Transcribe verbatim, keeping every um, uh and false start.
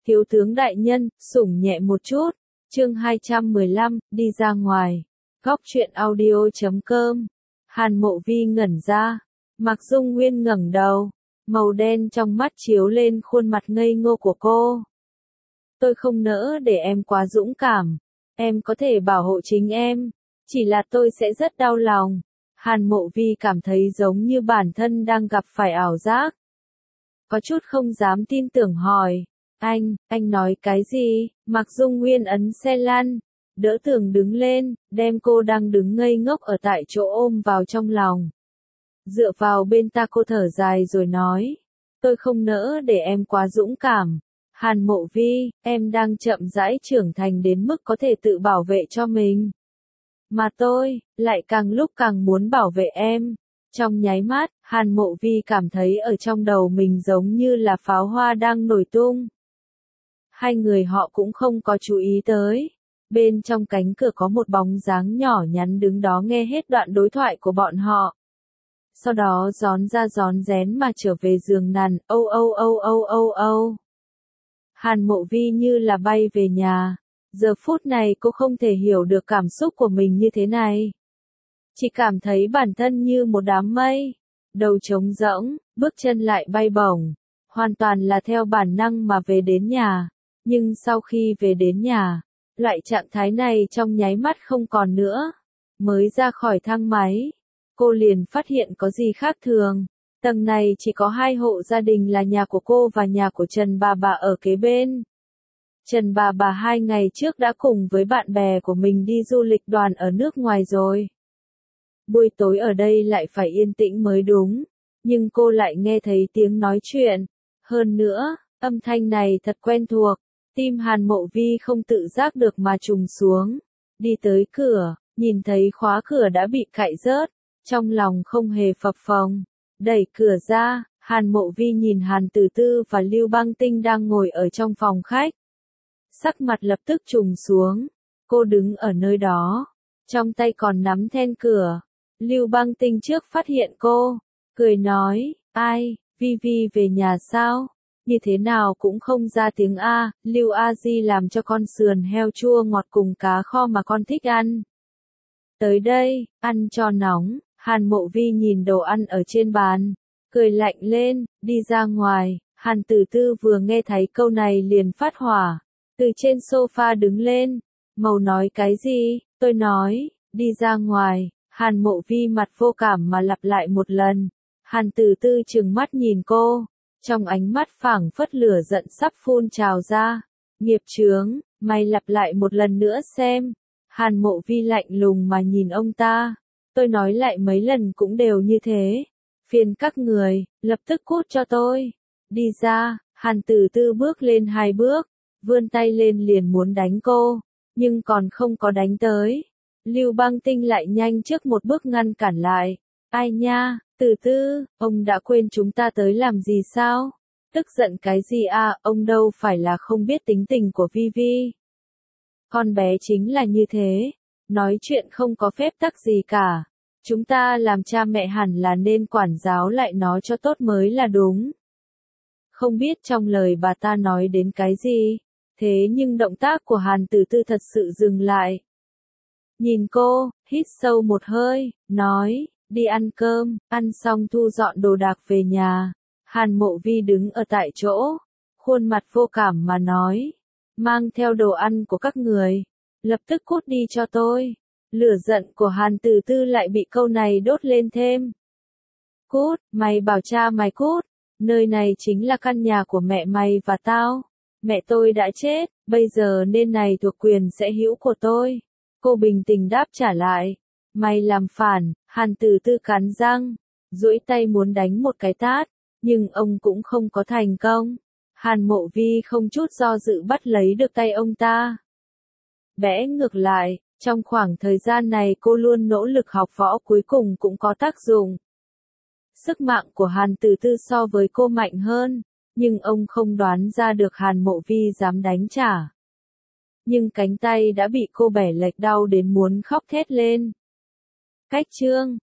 Thiếu tướng đại nhân, sủng nhẹ một chút. Chương hai trăm mười lăm, đi ra ngoài. Góc truyện audio chấm com. Hàn Mộ Vi ngẩn ra. Mạc Dung Nguyên ngẩng đầu. Màu đen trong mắt chiếu lên khuôn mặt ngây ngô của cô. Tôi không nỡ để em quá dũng cảm. Em có thể bảo hộ chính em. Chỉ là tôi sẽ rất đau lòng. Hàn Mộ Vi cảm thấy giống như bản thân đang gặp phải ảo giác. Có chút không dám tin tưởng hỏi. Anh, anh nói cái gì? Mạc Dung Nguyên ấn xe lăn. Đỡ Tường đứng lên, đem cô đang đứng ngây ngốc ở tại chỗ ôm vào trong lòng. Dựa vào bên ta cô thở dài rồi nói. Tôi không nỡ để em quá dũng cảm. Hàn Mộ Vi, em đang chậm rãi trưởng thành đến mức có thể tự bảo vệ cho mình. Mà tôi, lại càng lúc càng muốn bảo vệ em. Trong nháy mắt, Hàn Mộ Vi cảm thấy ở trong đầu mình giống như là pháo hoa đang nổi tung. Hai người họ cũng không có chú ý tới. Bên trong cánh cửa có một bóng dáng nhỏ nhắn đứng đó nghe hết đoạn đối thoại của bọn họ. Sau đó rón ra rón rén mà trở về giường nằm, âu âu âu âu âu âu. Hàn Mộ Vi như là bay về nhà. Giờ phút này cô không thể hiểu được cảm xúc của mình như thế này. Chỉ cảm thấy bản thân như một đám mây. Đầu trống rỗng, bước chân lại bay bổng. Hoàn toàn là theo bản năng mà về đến nhà. Nhưng sau khi về đến nhà, loại trạng thái này trong nháy mắt không còn nữa. Mới ra khỏi thang máy, cô liền phát hiện có gì khác thường. Tầng này chỉ có hai hộ gia đình là nhà của cô và nhà của Trần bà bà ở kế bên. Trần bà bà hai ngày trước đã cùng với bạn bè của mình đi du lịch đoàn ở nước ngoài rồi. Buổi tối ở đây lại phải yên tĩnh mới đúng. Nhưng cô lại nghe thấy tiếng nói chuyện. Hơn nữa, âm thanh này thật quen thuộc. Tim Hàn Mộ Vi không tự giác được mà trùng xuống. Đi tới cửa, nhìn thấy khóa cửa đã bị cạy rớt. Trong lòng không hề phập phồng. Đẩy cửa ra, Hàn Mộ Vi nhìn Hàn Tử Tư và Lưu Băng Tinh đang ngồi ở trong phòng khách. Sắc mặt lập tức trùng xuống. Cô đứng ở nơi đó. Trong tay còn nắm then cửa. Lưu Băng Tinh trước phát hiện cô. Cười nói, ai, Vi Vi về nhà sao? Như thế nào cũng không ra tiếng A. Lưu A Di làm cho con sườn heo chua ngọt cùng cá kho mà con thích ăn. Tới đây, ăn cho nóng. Hàn Mộ Vi nhìn đồ ăn ở trên bàn. Cười lạnh lên, đi ra ngoài. Hàn Tử Tư vừa nghe thấy câu này liền phát hỏa. Từ trên sofa đứng lên. Màu nói cái gì? Tôi nói, đi ra ngoài. Hàn Mộ Vi mặt vô cảm mà lặp lại một lần. Hàn Tử Tư trừng mắt nhìn cô. Trong ánh mắt phảng phất lửa giận sắp phun trào ra. Nghiệp chướng, mày lặp lại một lần nữa xem. Hàn Mộ Vi lạnh lùng mà nhìn ông ta. Tôi nói lại mấy lần cũng đều như thế. Phiền các người, lập tức cút cho tôi. Đi ra, Hàn Tử Tư bước lên hai bước. Vươn tay lên liền muốn đánh cô. Nhưng còn không có đánh tới. Lưu Băng Tinh lại nhanh trước một bước ngăn cản lại. Ai nha, Tử Tư, ông đã quên chúng ta tới làm gì sao? Tức giận cái gì à, ông đâu phải là không biết tính tình của Vi Vi. Con bé chính là như thế. Nói chuyện không có phép tắc gì cả. Chúng ta làm cha mẹ hẳn là nên quản giáo lại nó cho tốt mới là đúng. Không biết trong lời bà ta nói đến cái gì. Thế nhưng động tác của Hàn Tử Tư thật sự dừng lại. Nhìn cô, hít sâu một hơi, nói, đi ăn cơm, ăn xong thu dọn đồ đạc về nhà. Hàn Mộ Vi đứng ở tại chỗ, khuôn mặt vô cảm mà nói, mang theo đồ ăn của các người, lập tức cút đi cho tôi. Lửa giận của Hàn Tử Tư lại bị câu này đốt lên thêm. Cút, mày bảo cha mày cút, nơi này chính là căn nhà của mẹ mày và tao. Mẹ tôi đã chết, bây giờ nên này thuộc quyền sẽ hữu của tôi. Cô bình tĩnh đáp trả lại. Mày làm phản. Hàn Tử Tư cắn răng, duỗi tay muốn đánh một cái tát, nhưng ông cũng không có thành công. Hàn Mộ Vi không chút do dự bắt lấy được tay ông ta. Bẽ ngược lại, trong khoảng thời gian này cô luôn nỗ lực học võ cuối cùng cũng có tác dụng. Sức mạnh của Hàn Tử Tư so với cô mạnh hơn, nhưng ông không đoán ra được Hàn Mộ Vi dám đánh trả. Nhưng cánh tay đã bị cô bẻ lệch đau đến muốn khóc thét lên. Cách chương